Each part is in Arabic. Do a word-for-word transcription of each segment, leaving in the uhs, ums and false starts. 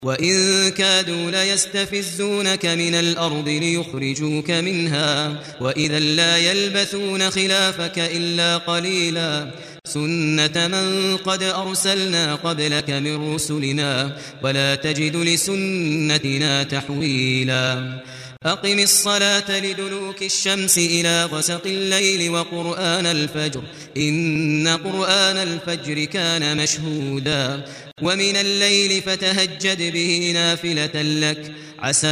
وإن كادوا ليستفزونك من الأرض ليخرجوك منها وإذا لا يلبثون خلافك إلا قليلا سنة من قد أرسلنا قبلك من رسلنا ولا تجد لسنتنا تحويلا أقم الصلاة لدلوك الشمس إلى غسق الليل وقرآن الفجر إن قرآن الفجر كان مشهودا ومن الليل فتهجد به نافلة لك عسى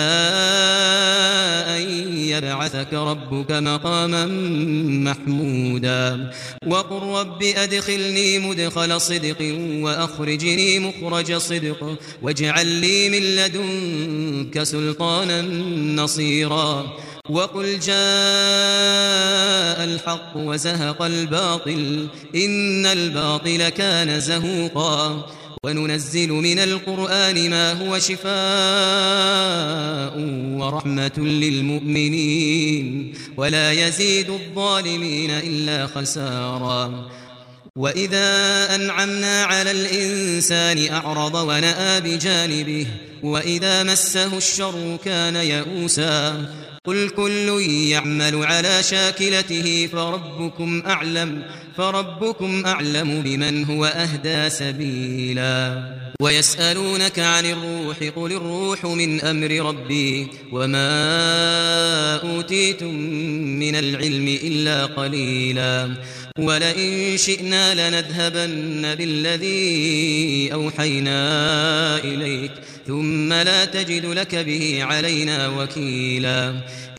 أن يبعثك ربك مقاما محمودا وقل رب أدخلني مدخل صدق وأخرجني مخرج صدق واجعل لي من لدنك سلطانا نصيرا وقل جاء الحق وزهق الباطل إن الباطل كان زهوقا وننزل من القرآن ما هو شفاء ورحمة للمؤمنين ولا يزيد الظالمين إلا خسارا وإذا أنعمنا على الإنسان أعرض ونأى بجانبه وإذا مسه الشر كان يئوسا قل كل يعمل على شاكلته فربكم أعلم فربكم أعلم بمن هو أهدى سبيلا ويسألونك عن الروح قل الروح من أمر ربي وما أوتيتم من العلم إلا قليلا ولئن شئنا لنذهبن بالذي أوحينا إليك ثم لا تجد لك به علينا وكيلا